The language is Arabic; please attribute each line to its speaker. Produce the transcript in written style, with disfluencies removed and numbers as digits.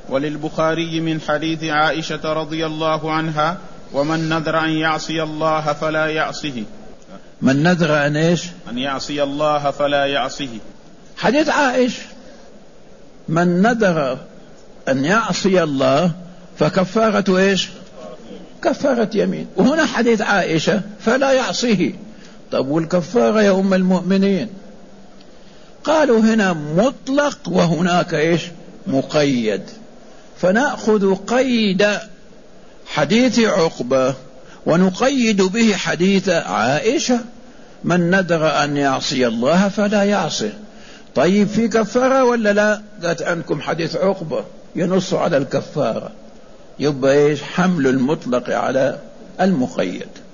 Speaker 1: وللبخاري من حديث عائشة رضي الله عنها: ومن نذر أن يعصي الله فلا يعصه.
Speaker 2: من نذر أن إيش؟
Speaker 1: أن يعصي الله فلا يعصه.
Speaker 2: حديث عائشة: من نذر أن يعصي الله فكفارة إيش؟ كفارة يمين. وهنا حديث عائشة فلا يعصيه. طب والكفارة يا أم المؤمنين؟ قالوا هنا مطلق وهناك إيش؟ مقيد. فنأخذ قيد حديث عقبة ونقيد به حديث عائشة: من نذر أن يعصي الله فلا يعصه. طيب في كفارة ولا لا؟ قالت عنكم حديث عقبة ينص على الكفارة. يبقى إيش؟ حمل المطلق على المقيد.